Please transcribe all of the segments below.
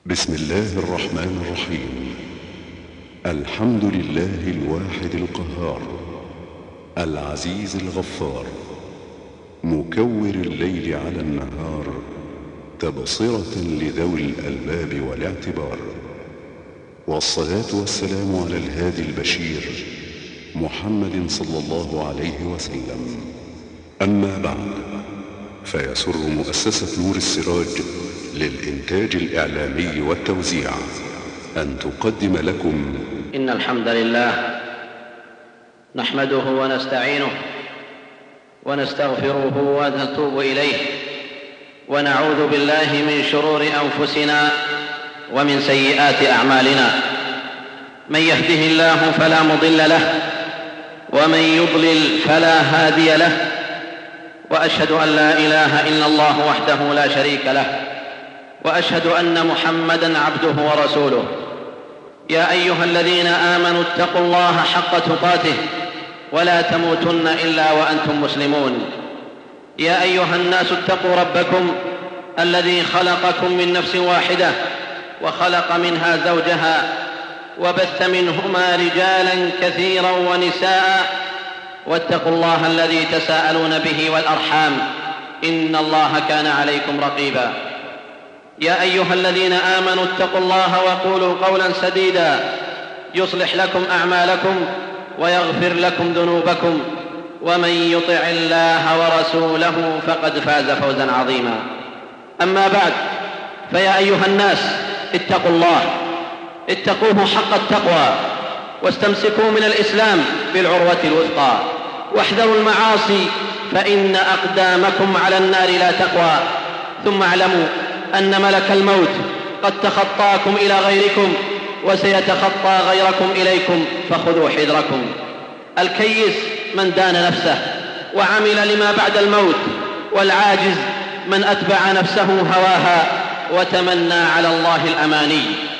بسم الله الرحمن الرحيم. الحمد لله الواحد القهار العزيز الغفار، مكور الليل على النهار، تبصرة لذوي الألباب والاعتبار. والصلاة والسلام على الهادي البشير محمد صلى الله عليه وسلم. أما بعد، فيسر مؤسسة نور السراج للإنتاج الإعلامي والتوزيع أن تقدم لكم إن الحمد لله نحمده ونستعينه ونستغفره ونتوب إليه، ونعوذ بالله من شرور أنفسنا ومن سيئات أعمالنا. من يهده الله فلا مضل له، ومن يضلل فلا هادي له، وأشهد أن لا إله إلا الله وحده لا شريك له، وأشهد أن محمدًا عبده ورسوله. يا أيها الذين آمنوا اتقوا الله حق تقاته ولا تموتن إلا وأنتم مسلمون. يا أيها الناس اتقوا ربكم الذي خلقكم من نفس واحدة وخلق منها زوجها وبث منهما رجالا كثيرا ونساء، واتقوا الله الذي تساءلون به والأرحام، إن الله كان عليكم رقيبا. يا أيها الذين آمنوا اتقوا الله وقولوا قولا سديدا يصلح لكم أعمالكم ويغفر لكم ذنوبكم، ومن يطع الله ورسوله فقد فاز فوزا عظيما. أما بعد، فيا أيها الناس اتقوا الله، اتقوه حق التقوى، واستمسكوا من الإسلام بالعروة الوثقى، واحذروا المعاصي فإن أقدامكم على النار لا تقوى. ثم اعلموا أن ملك الموت قد تخطاكم إلى غيركم وسيتخطى غيركم إليكم، فخذوا حذركم. الكيس من دان نفسه وعمل لما بعد الموت، والعاجز من أتبع نفسه هواها وتمنى على الله الأماني.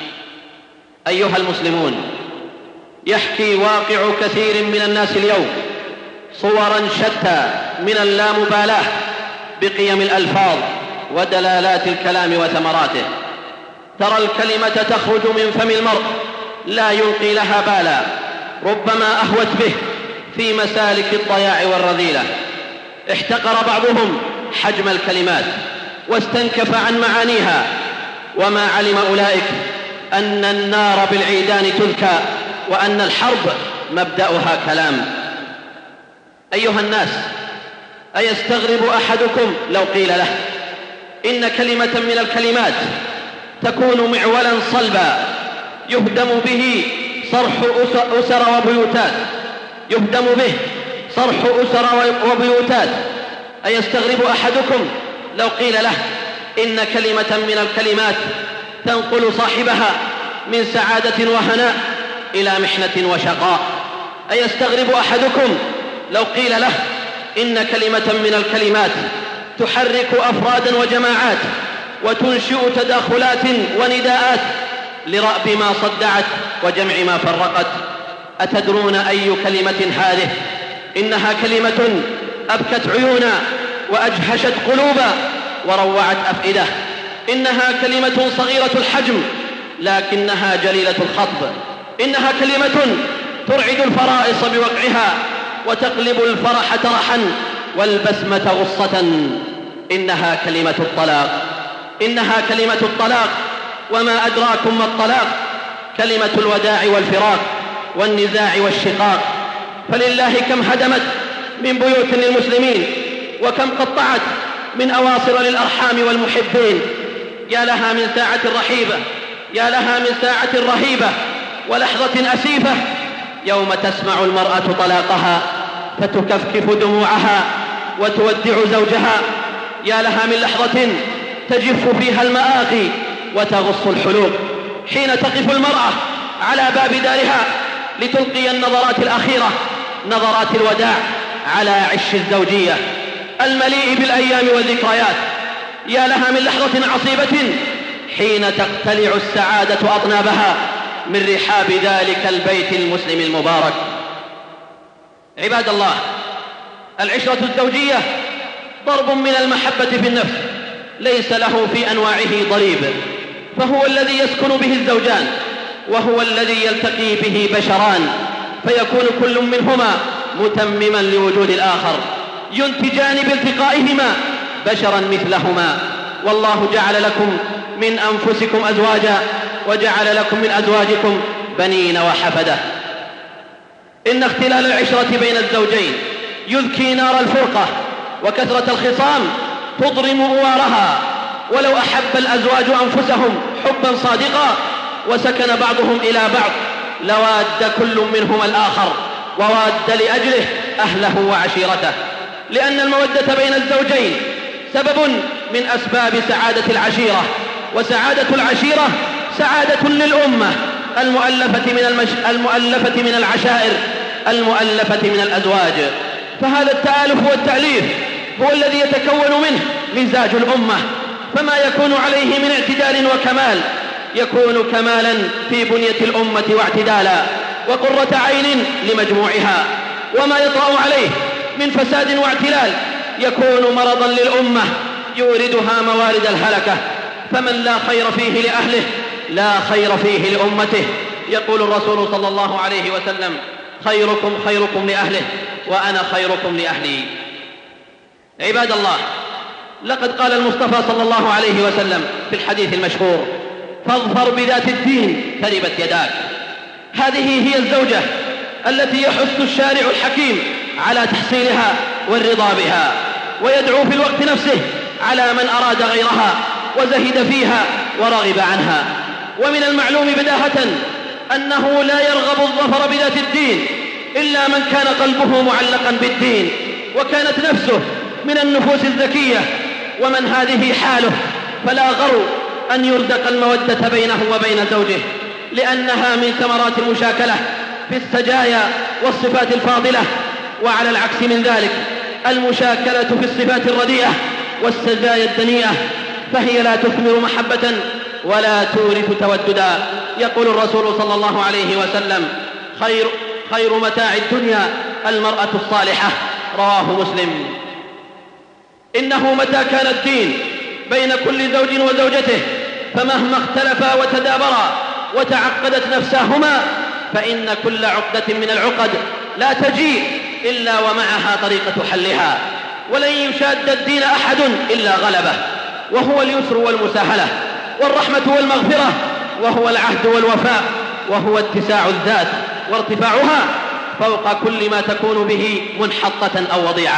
أيها المسلمون، يحكي واقع كثير من الناس اليوم صورا شتى من اللامبالاة بقيم الألفاظ ودلالات الكلام وثمراته. ترى الكلمة تخرج من فم المرء لا يلقي لها بالا، ربما أهوت به في مسالك الضياع والرذيلة. احتقر بعضهم حجم الكلمات واستنكف عن معانيها، وما علم أولئك أن النار بالعيدان تذكى، وأن الحرب مبدأها كلام. أيها الناس، أيستغرب أحدكم لو قيل له إن كلمة من الكلمات تكون معولا صلبا يهدم به صرح أسر وبيوتات، يهدم به صرح أسر وبيوتات؟ أيستغرب أحدكم لو قيل له إن كلمة من الكلمات تنقل صاحبها من سعادة وهناء إلى محنة وشقاء؟ أيستغرب أحدكم لو قيل له إن كلمة من الكلمات تحرك أفرادا وجماعات وتنشئ تداخلات ونداءات لرأب ما صدعت وجمع ما فرقت؟ أتدرون أي كلمة هذه؟ إنها كلمة أبكت عيونا وأجهشت قلوبا وروعت أفئدة. إنها كلمة صغيرة الحجم لكنها جليلة الخطب. إنها كلمة ترعد الفرائص بوقعها وتقلب الفرح ترحا والبسمة غصة. إنها كلمة الطلاق. إنها كلمة الطلاق، وما أدراكم ما الطلاق؟ كلمة الوداع والفراق والنزاع والشقاق. فلله كم هدمت من بيوت للمسلمين، وكم قطعت من أواصر للأرحام والمحبين. يا لها من ساعة رحيبة، يا لها من ساعة رهيبة ولحظة أسيفة يوم تسمع المرأة طلاقها فتكفكف دموعها وتودع زوجها. يا لها من لحظة تجف فيها المآقي وتغص الحلوق، حين تقف المرأة على باب دارها لتلقي النظرات الأخيرة، نظرات الوداع على عش الزوجية المليء بالأيام والذكريات. يا لها من لحظة عصيبة حين تقتلع السعادة أطنابها من رحاب ذلك البيت المسلم المبارك. عباد الله، العشرة الزوجية ضرب من المحبة في النفس ليس له في أنواعه ضريب، فهو الذي يسكن به الزوجان، وهو الذي يلتقي به بشران، فيكون كل منهما متمما لوجود الآخر، ينتجان بالتقائهما بشرا مثلهما. والله جعل لكم من أنفسكم أزواجا وجعل لكم من أزواجكم بنين وحفدة. إن اختلال العشرة بين الزوجين يذكي نار الفرقة، وكثرة الخصام تضرم أوارها. ولو أحب الأزواج أنفسهم حبا صادقا وسكن بعضهم إلى بعض لواد كل منهما الآخر، وواد لأجله أهله وعشيرته، لأن المودة بين الزوجين سبب من أسباب سعادة العشيرة، وسعادة العشيرة سعادة للأمة المؤلفة من العشائر، المؤلفة من الأزواج. فهذا التآلف والتأليف هو الذي يتكون منه مزاج الأمة، فما يكون عليه من اعتدال وكمال يكون كمالا في بنية الأمة واعتدالا وقرة عين لمجموعها، وما يطرأ عليه من فساد واعتلال يكون مرضا للأمة يوردها موارد الهلكة. فمن لا خير فيه لأهله لا خير فيه لأمته. يقول الرسول صلى الله عليه وسلم: خيركم خيركم لأهله وأنا خيركم لأهلي. عباد الله، لقد قال المصطفى صلى الله عليه وسلم في الحديث المشهور: فاظفر بذات الدين تربت يداك. هذه هي الزوجة التي يحث الشارع الحكيم على تحصيلها والرضا بها، ويدعو في الوقت نفسه على من أراد غيرها وزهد فيها ورغب عنها. ومن المعلوم بداهة أنه لا يرغب الظفر بذات الدين إلا من كان قلبه معلقا بالدين وكانت نفسه من النفوس الذكية. ومن هذه حاله فلا غرو أن يرزق المودة بينه وبين زوجه، لأنها من ثمرات المشاكلة في السجايا والصفات الفاضلة. وعلى العكس من ذلك المشاكلة في الصفات الرديئة والسجايا الدنيئة فهي لا تثمر محبة ولا تورث توددا. يقول الرسول صلى الله عليه وسلم: خير متاع الدنيا المرأة الصالحة. رواه مسلم. إنه متى كان الدين بين كل زوج وزوجته فمهما اختلفا وتدابرا وتعقدت نفساهما فإن كل عقدة من العقد لا تجيء إلا ومعها طريقة حلها، ولن يشاد الدين أحد إلا غلبه، وهو اليسر والمساهلة والرحمة والمغفرة، وهو العهد والوفاء، وهو اتساع الذات وارتفاعها فوق كل ما تكون به منحطة أو وضيعة.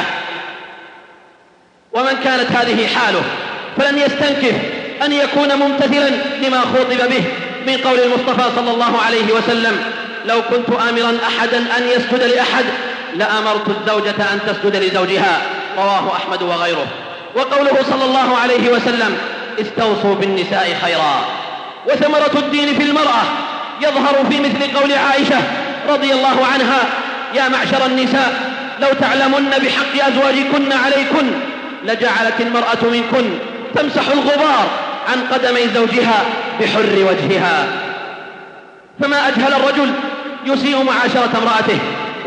ومن كانت هذه حاله فلن يستنكف أن يكون ممتثلا لما خطب به من قول المصطفى صلى الله عليه وسلم: لو كنت آمرا أحدا أن يسجد لأحد لأمرت الزوجة أن تسجد لزوجها. رواه أحمد وغيره. وقوله صلى الله عليه وسلم: استوصوا بالنساء خيرا. وثمرة الدين في المرأة يظهر في مثل قول عائشة رضي الله عنها: يا معشر النساء لو تعلمن بحق أزواجكن عليكن لجعلت المرأة منكن تمسح الغبار عن قدمي زوجها بحر وجهها. فما أجهل الرجل يسيء معاشرة امرأته،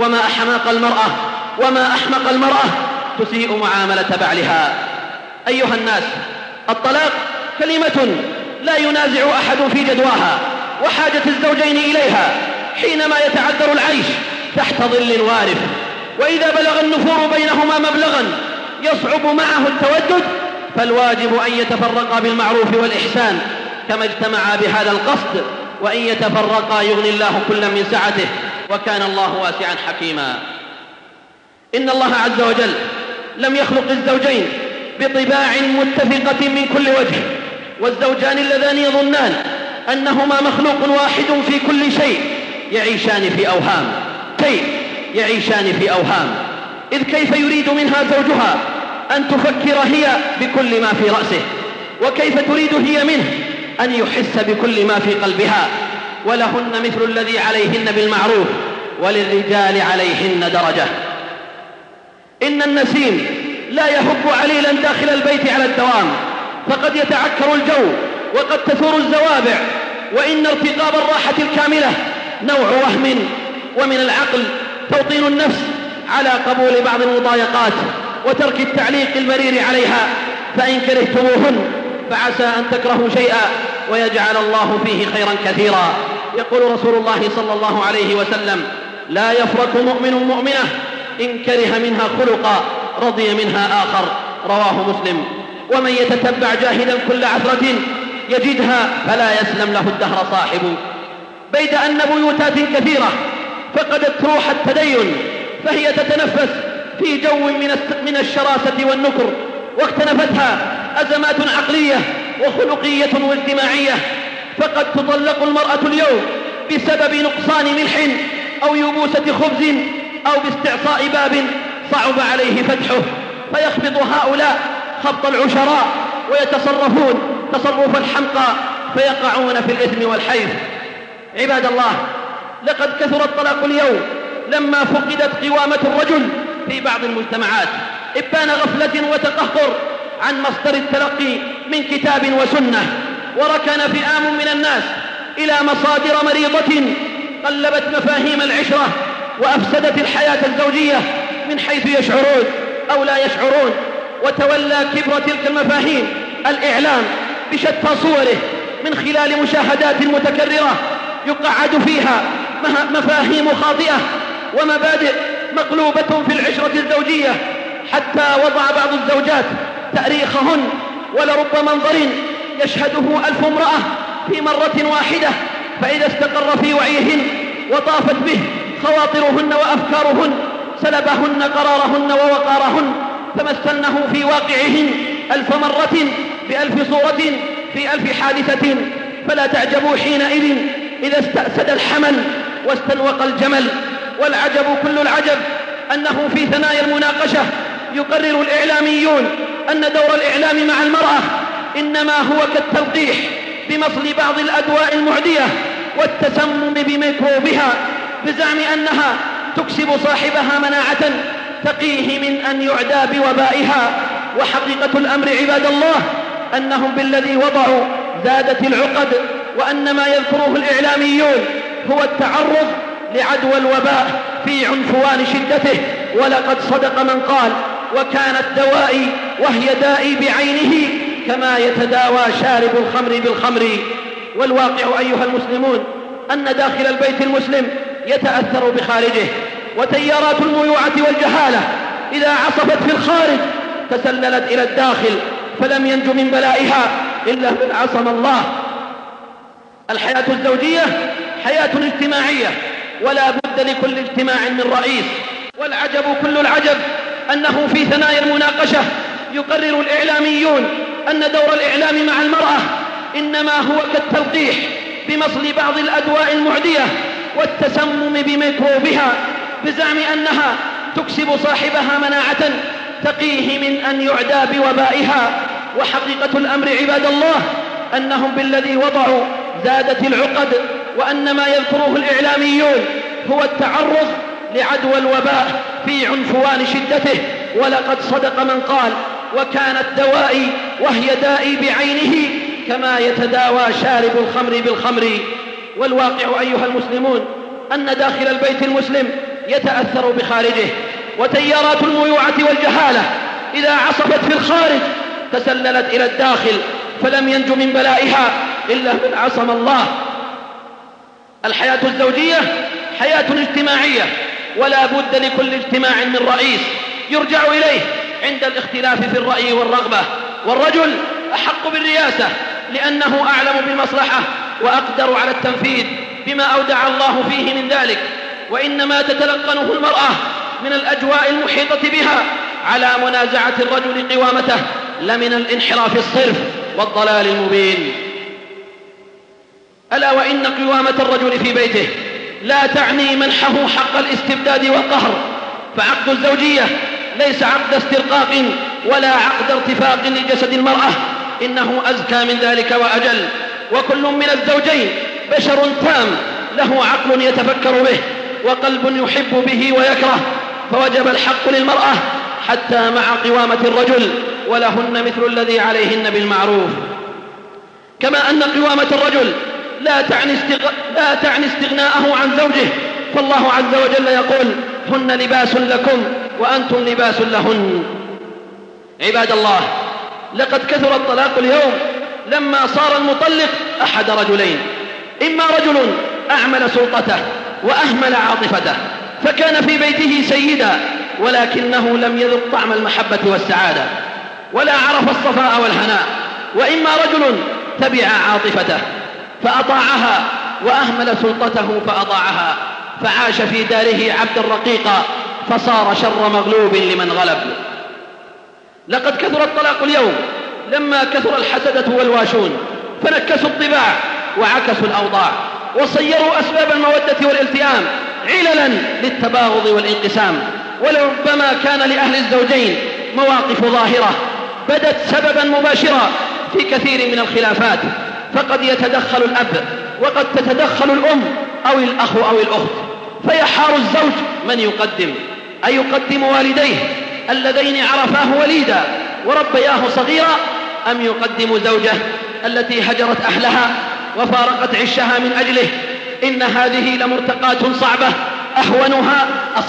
وما أحمق المرأة تسيء معاملة بعلها. أيها الناس، الطلاق كلمة لا ينازع أحد في جدواها وحاجة الزوجين إليها حينما يتعذر العيش تحت ظل وارف، وإذا بلغ النفور بينهما مبلغا يصعب معه التودد فالواجب أن يتفرقا بالمعروف والإحسان كما اجتمعا بهذا القصد، وإن يتفرقا يغني الله كلا من سعته، وكان الله واسعا حكيما. إن الله عز وجل لم يخلق الزوجين بطباع متفقة من كل وجه، والزوجان اللذان يظنان أنهما مخلوق واحد في كل شيء يعيشان في أوهام، إذ كيف يريد منها زوجها أن تفكر هي بكل ما في رأسه، وكيف تريد هي منه أن يحس بكل ما في قلبها. ولهن مثل الذي عليهن بالمعروف وللرجال عليهن درجة. إن النسيم لا يهب عليلا داخل البيت على الدوام، فقد يتعكر الجو وقد تثور الزوابع. وإن ارتقاب الراحة الكاملة نوع وهم، ومن العقل توطين النفس على قبول بعض المضايقات وترك التعليق المرير عليها، فإن كرهتموهن فعسى أن تكرهوا شيئا ويجعل الله فيه خيرا كثيرا. يقول رسول الله صلى الله عليه وسلم: لا يفرق مؤمن مؤمنة إن كره منها خلقا رضي منها آخر، رواه مسلم. ومن يتتبع جاهدا كل عثرة يجدها فلا يسلم له الدهر صاحب. بيد أن بيوتات كثيرة فقدت روح التدين، فهي تتنفس في جو من الشراسة والنكر، واختنفتها أزمات عقلية وخلقية واجتماعية، فقد تطلق المرأة اليوم بسبب نقصان ملح أو يبوسة خبز أو باستعصاء باب صعب عليه فتحه، فيخفض هؤلاء خبط العشراء ويتصرفون تصرف الحمقى فيقعون في الإثم والحيف. عباد الله، لقد كثر الطلاق اليوم لما فقدت قوامة الرجل في بعض المجتمعات، إبان غفلة وتقهقر عن مصدر التلقي من كتاب وسنة، وركن فئام من الناس إلى مصادر مريضة قلبت مفاهيم العشرة وأفسدت الحياة الزوجية من حيث يشعرون أو لا يشعرون. وتولى كبر تلك المفاهيم الإعلام بشتى صوره من خلال مشاهدات متكررة يقعد فيها مفاهيم خاطئة ومبادئ مقلوبة في العشرة الزوجية، حتى وضع بعض الزوجات تاريخهن ولرب منظر يشهده 1000 امرأة في مرة واحدة، فإذا استقر في وعيهن وطافت به خواطرهن وأفكارهن سلبهن قرارهن ووقارهن، فمثلنه في واقعهن 1000 مرة ب1000 صورة في 1000 حادثة. فلا تعجبوا حينئذ إذا استأسد الحمل واستنوق الجمل. والعجب كل العجب أنه في ثنايا المناقشة يقرر الإعلاميون أن دور الإعلام مع المرأة إنما هو كالتلقيح بمصل بعض الأدواء المعدية والتسمم بميكروبها، بزعم أنها تكسب صاحبها مناعة تقيه من أن يعدى بوبائها. وحقيقة الأمر عباد الله أنهم بالذي وضعوا زادت العقد، وأن ما يذكره الإعلاميون هو التعرض لعدوى الوباء في عنفوان شدته. ولقد صدق من قال: وكانت دوائي وهي دائي بعينه كما يتداوى شارب الخمر بالخمر. والواقع أيها المسلمون أن داخل البيت المسلم يتأثر بخارجه، وتيارات الميوعة والجهالة إذا عصفت في الخارج تسللت إلى الداخل، فلم ينج من بلائها إلا من عصم الله. الحياة الزوجية حياة اجتماعية، ولا بد لكل اجتماع من رئيس. والعجب كل العجب أنه في ثنايا المناقشة يقرر الإعلاميون أن دور الإعلام مع المرأة إنما هو كالتلقيح بمصل بعض الأدواء المعدية والتسمم بميكروبها، بزعم أنها تكسب صاحبها مناعة تقيه من أن يعدى بوبائها. وحقيقة الأمر عباد الله أنهم بالذي وضعوا زادت العقد، وأن ما يذكره الإعلاميون هو التعرض لعدوى الوباء في عنفوان شدته. ولقد صدق من قال: وكانت دوائي وهي دائي بعينه كما يتداوى شارب الخمر بالخمر. والواقع أيها المسلمون أن داخل البيت المسلم يتأثر بخارجه، وتيارات الميوعة والجهالة إذا عصفت في الخارج تسللت إلى الداخل، فلم ينج من بلائها إلا من عصم الله. الحياة الزوجية حياة اجتماعية، ولا بد لكل اجتماع من رئيس يرجع إليه عند الاختلاف في الرأي والرغبة. والرجل أحق بالرياسة لأنه أعلم بالمصلحة وأقدر على التنفيذ بما أودع الله فيه من ذلك، وإنما تتلقنه المرأة من الأجواء المحيطة بها على منازعة الرجل قوامته لمن الانحراف الصرف والضلال المبين. ألا وإن قوامة الرجل في بيته لا تعني منحه حق الاستبداد والقهر، فعقد الزوجية ليس عقد استرقاق ولا عقد ارتفاق لجسد المرأة، إنه أزكى من ذلك وأجل. وكل من الزوجين بشر تام له عقل يتفكر به وقلب يحب به ويكره، فوجب الحق للمرأة حتى مع قوامة الرجل، ولهن مثل الذي عليهن بالمعروف. كما أن قوامة الرجل لا تعني استغناءه عن زوجه، فالله عز وجل يقول: هن لباس لكم وأنتم لباس لهن. عباد الله، لقد كثر الطلاق اليوم لما صار المطلق أحد رجلين: إما رجل أعمل سلطته وأهمل عاطفته فكان في بيته سيدا ولكنه لم يذق طعم المحبة والسعادة ولا عرف الصفاء والهناء، وإما رجل تبع عاطفته فأطاعها وأهمل سلطته فأضاعها فعاش في داره عبدا رقيقا فصار شر مغلوب لمن غلب. لقد كثر الطلاق اليوم لما كثر الحسدة والواشون فنكسوا الطباع وعكسوا الأوضاع وصيروا أسباب المودة والالتئام عللا للتباغض والانقسام، ولربما كان لأهل الزوجين مواقف ظاهرة بدت سببا مباشرا في كثير من الخلافات، فقد يتدخل الأب وقد تتدخل الأم أو الأخ أو الأخت، فيحار الزوج من يقدم، أيقدم والديه اللذين عرفاه وليدا وربياه صغيرا أم يقدم زوجه التي هجرت أهلها وفارقت عشها من أجله؟ إن هذه لمرتقات صعبة أهونها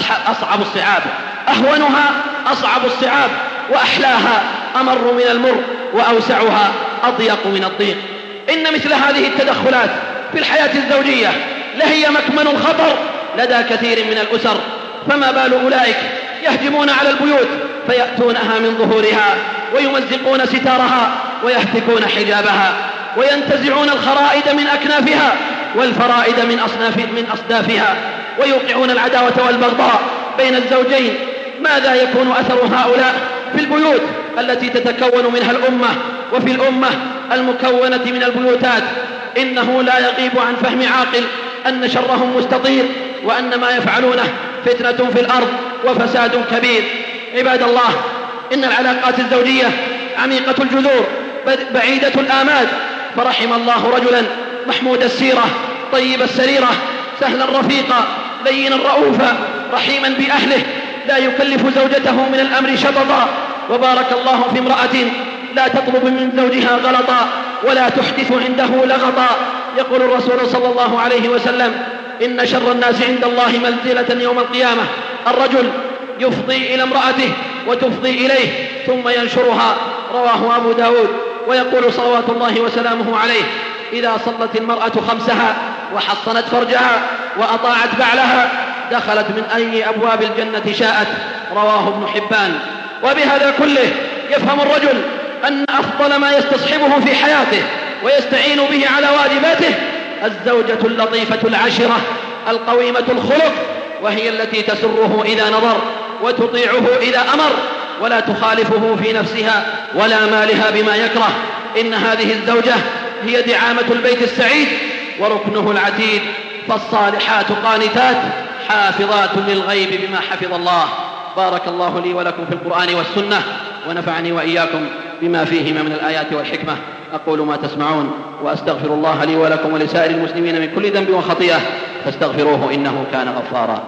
أصعب الصعاب وأحلاها أمر من المر وأوسعها أضيق من الضيق. إن مثل هذه التدخلات في الحياة الزوجية لهي مكمن الخطر لدى كثير من الأسر، فما بال أولئك يهجمون على البيوت فيأتونها من ظهورها ويمزقون ستارها ويهتكون حجابها وينتزعون الخرائد من أكنافها والفرائد من أصدافها ويوقعون العداوة والبغضاء بين الزوجين. ماذا يكون أثر هؤلاء في البيوت التي تتكون منها الأمة وفي الأمة المكونة من البيوتات؟ إنه لا يغيب عن فهم عاقل أن شرهم مستطير وأن ما يفعلونه فتنة في الأرض وفساد كبير. عباد الله، إن العلاقات الزوجية عميقة الجذور بعيدة الآماد، فرحم الله رجلا محمود السيرة طيب السريرة سهلا رفيقا لينا رؤوفا رحيما بأهله لا يكلف زوجته من الأمر شططا، وبارك الله في امرأة لا تطلب من زوجها غلطا ولا تحدث عنده لغطا. يقول الرسول صلى الله عليه وسلم: إن شر الناس عند الله منزلة يوم القيامة الرجل يفضي إلى امرأته وتفضي إليه ثم ينشرها. رواه أبو داود. ويقول صلوات الله وسلامه عليه: إذا صلت المرأة خمسها وحصنت فرجها وأطاعت بعلها دخلت من أي أبواب الجنة شاءت. رواه ابن حبان. وبهذا كله يفهم الرجل أن أفضل ما يستصحبه في حياته ويستعين به على واجباته الزوجة اللطيفة العاشرة القويمة الخلق، وهي التي تسره إذا نظر وتطيعه إذا أمر ولا تخالفه في نفسها ولا مالها بما يكره. إن هذه الزوجة هي دعامة البيت السعيد وركنه العتيد، فالصالحات قانتات حافظات للغيب بما حفظ الله. بارك الله لي ولكم في القرآن والسنة ونفعني وإياكم بما فيهما من الآيات والحكمة. أقول ما تسمعون وأستغفر الله لي ولكم ولسائر المسلمين من كل ذنب وخطيئة فاستغفروه إنه كان غفارا.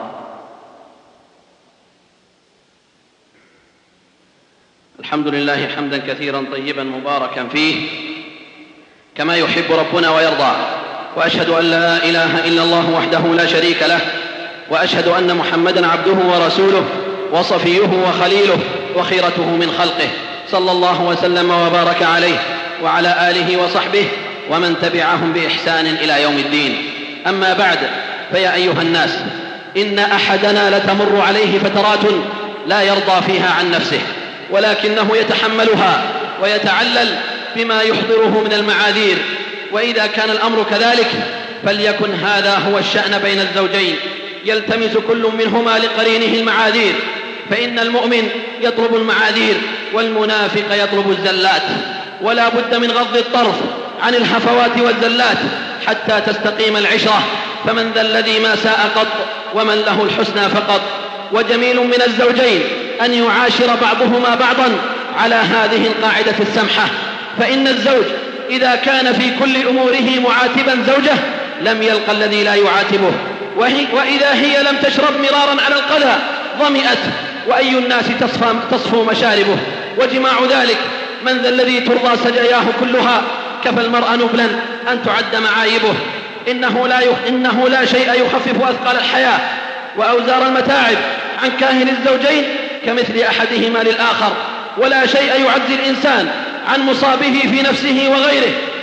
الحمد لله حمدا كثيرا طيبا مباركا فيه كما يحب ربنا ويرضى، وأشهد أن لا إله إلا الله وحده لا شريك له، وأشهد أن محمدا عبده ورسوله وصفيه وخليله وخيرته من خلقه، صلى الله وسلم وبارك عليه وعلى آله وصحبه ومن تبعهم بإحسان إلى يوم الدين. أما بعد، فيا أيها الناس، إن أحدنا لتمر عليه فترات لا يرضى فيها عن نفسه، ولكنه يتحملها ويتعلل بما يحضره من المعاذير. وإذا كان الأمر كذلك فليكن هذا هو الشأن بين الزوجين، يلتمس كل منهما لقرينه المعاذير، فإن المؤمن يطلب المعاذير والمنافق يطلب الزلات، ولا بد من غض الطرف عن الهفوات والزلات حتى تستقيم العشرة. فمن ذا الذي ما ساء قط ومن له الحسنى فقط. وجميل من الزوجين أن يعاشر بعضهما بعضا على هذه القاعدة السمحة، فإن الزوج إذا كان في كل أموره معاتبا زوجه لم يلق الذي لا يعاتبه، وإذا هي لم تشرب مرارا على القذى ظمئت، وأي الناس تصفو مشاربه. وجماع ذلك من ذا الذي ترضى سجاياه كلها، كفى المرء نبلا أن تعد معايبه. إنه لا شيء يخفف أثقال الحياة وأوزار المتاعب عن كاهل الزوجين كمثل أحدهما للآخر، ولا شيء يعزي الإنسان عن مصابه في نفسه وغيره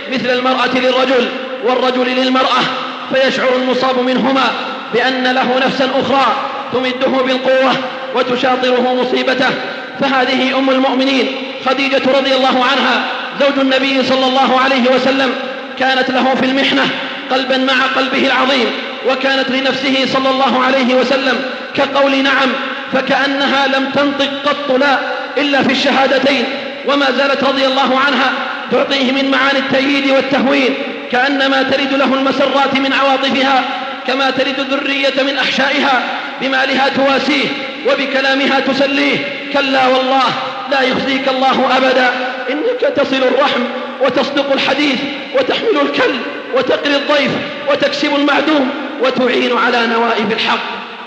مثل المرأة للرجل والرجل للمرأة، فيشعر المصاب منهما بأن له نفسا أخرى تمده بالقوة وتشاطره مصيبته. فهذه أم المؤمنين خديجة رضي الله عنها زوج النبي صلى الله عليه وسلم، كانت له في المحنة قلبا مع قلبه العظيم، وكانت لنفسه صلى الله عليه وسلم كقول نعم، فكأنها لم تنطق قط لا إلا في الشهادتين، وما زالت رضي الله عنها تعطيه من معاني التأييد والتهوين، كأنما ترد له المسرات من عواطفها كما ترد الذرية من أحشائها، بمالها تواسيه وبكلامها تسليه. كلا والله لا يخزيك الله أبدا، إنك تصل الرحم وتصدق الحديث وتحمل الكل وتقري الضيف وتكسب المعدوم وتعين على نوائب الحق.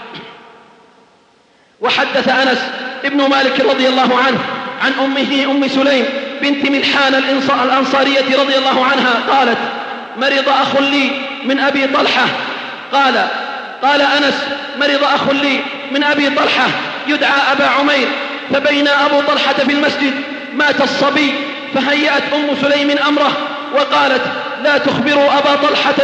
وحدث أنس ابن مالك رضي الله عنه عن أمه أم سليم بنت ملحان الأنصارية رضي الله عنها قالت: مرض أخ لي من أبي طلحة. قال أنس: مرض أخ لي من أبي طلحة يدعى أبا عمير، فبين أبو طلحة في المسجد مات الصبي، فهيأت أم سليم أمره وقالت: لا تخبروا أبا طلحة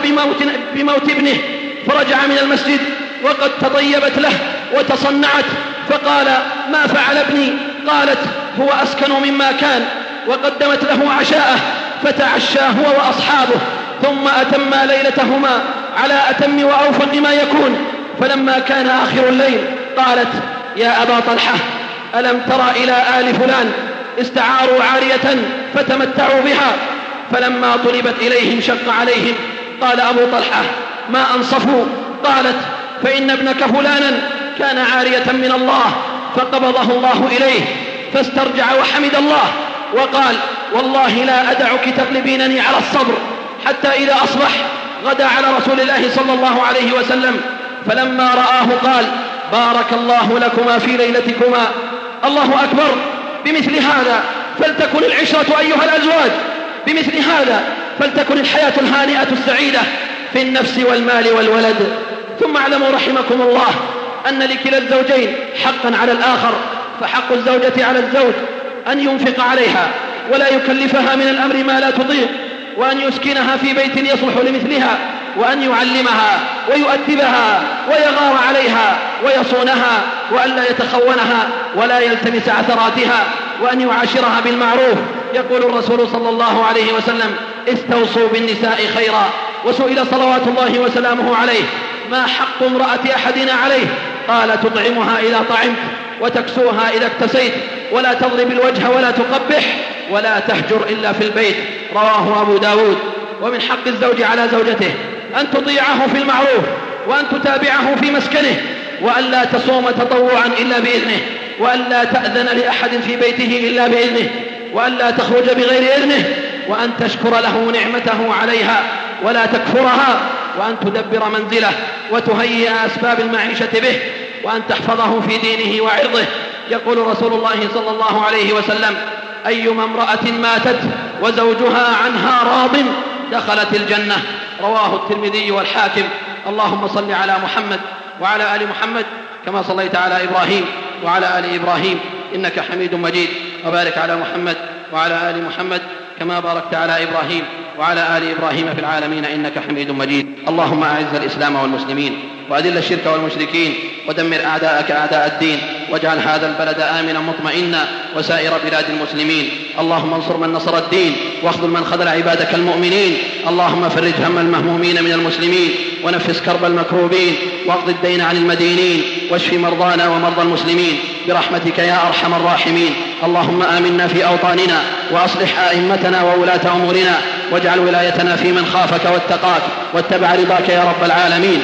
بموت ابنه. فرجع من المسجد وقد تطيبت له وتصنعت، فقال: ما فعل ابني؟ قالت: هو أسكن مما كان. وقدمت له عشاءه فتعشى هو وأصحابه، ثم أتما ليلتهما على أتم وأوفق ما يكون. فلما كان آخر الليل قالت: يا أبا طلحة، ألم ترى إلى آل فلان استعاروا عارية فتمتعوا بها؟ فلما طلبت إليهم شق عليهم. قال أبو طلحة: ما أنصفوا؟ قالت: فإن ابنك فلانا كان عارية من الله فقبضه الله إليه، فاسترجع وحمد الله وقال: والله لا أدعك تغلبينني على الصبر. حتى إذا أصبح غدا على رسول الله صلى الله عليه وسلم، فلما رآه قال: بارك الله لكما في ليلتكما. الله أكبر. بمثل هذا فلتكن العشرة أيها الأزواج، بمثل هذا فلتكن الحياة الهانئة السعيدة في النفس والمال والولد. ثم اعلموا رحمكم الله أن لكلا الزوجين حقا على الآخر، فحق الزوجة على الزوج أن ينفق عليها ولا يكلفها من الأمر ما لا تطيق، وأن يسكنها في بيت يصلح لمثلها، وأن يعلمها ويؤدبها ويغار عليها ويصونها، وأن لا يتخونها ولا يلتمس عثراتها، وأن يعاشرها بالمعروف. يقول الرسول صلى الله عليه وسلم: استوصوا بالنساء خيرا. وسئل صلوات الله وسلامه عليه: ما حق امرأة أحدنا عليه؟ قال: تطعمها إذا طعمت، وتكسوها إذا اكتسيت، ولا تضرب الوجه ولا تقبح، ولا تهجر إلا في البيت. رواه أبو داود. ومن حق الزوج على زوجته أن تطيعه في المعروف، وأن تتابعه في مسكنه، وأن لا تصوم تطوعا إلا بإذنه، وأن لا تأذن لأحد في بيته إلا بإذنه، وأن لا تخرج بغير إذنه، وأن تشكر له نعمته عليها ولا تكفرها، وأن تدبر منزله وتهيئ أسباب المعيشة به، وأن تحفظه في دينه وعرضه. يقول رسول الله صلى الله عليه وسلم: أيما امرأة ماتت وزوجها عنها راض دخلت الجنة. رواه الترمذي والحاكم. اللهم صل على محمد وعلى آل محمد كما صليت على إبراهيم وعلى آل إبراهيم إنك حميد مجيد، وبارك على محمد وعلى آل محمد كما باركت على إبراهيم وعلى آل إبراهيم في العالمين إنك حميد مجيد. اللهم أعز الإسلام والمسلمين، وأذل الشرك والمشركين، ودمر أعداءك أعداء الدين، واجعل هذا البلد آمنا مطمئنا وسائر بلاد المسلمين. اللهم انصر من نصر الدين، واخذل من خذل عبادك المؤمنين. اللهم فرج هم المهمومين من المسلمين، ونفس كرب المكروبين، واقض الدين عن المدينين، واشف مرضانا ومرضى المسلمين برحمتك يا أرحم الراحمين. اللهم آمنا في أوطاننا، وأصلح أئمتنا وولاة أمورنا، واجعل ولايتنا في من خافك واتقاك واتبع رضاك يا رب العالمين.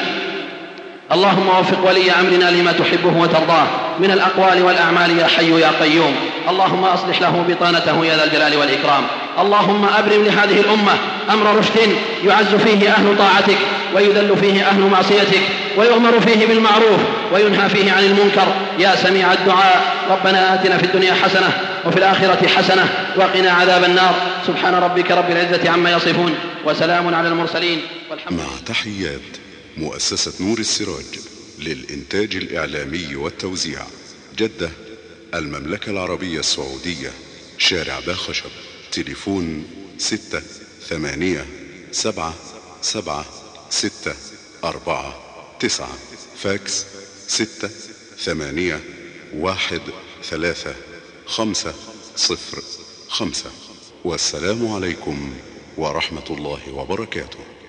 اللهم وفق ولي أمرنا لما تحبه وترضاه من الأقوال والأعمال يا حي يا قيوم. اللهم أصلح له بطانته يا ذا الجلال والإكرام. اللهم أبرم لهذه الأمة أمر رشد يعز فيه أهل طاعتك، ويذل فيه أهل معصيتك، ويؤمر فيه بالمعروف وينهى فيه عن المنكر يا سميع الدعاء. ربنا آتنا في الدنيا حسنة وفي الآخرة حسنة وقنا عذاب النار. سبحان ربك رب العزة عما يصفون، وسلام على المرسلين والحمد. مع تحيات مؤسسة نور السراج للإنتاج الإعلامي والتوزيع، جدة، المملكة العربية السعودية، شارع باخشب، تليفون 8777649. فاكس 6813505. والسلام عليكم ورحمة الله وبركاته.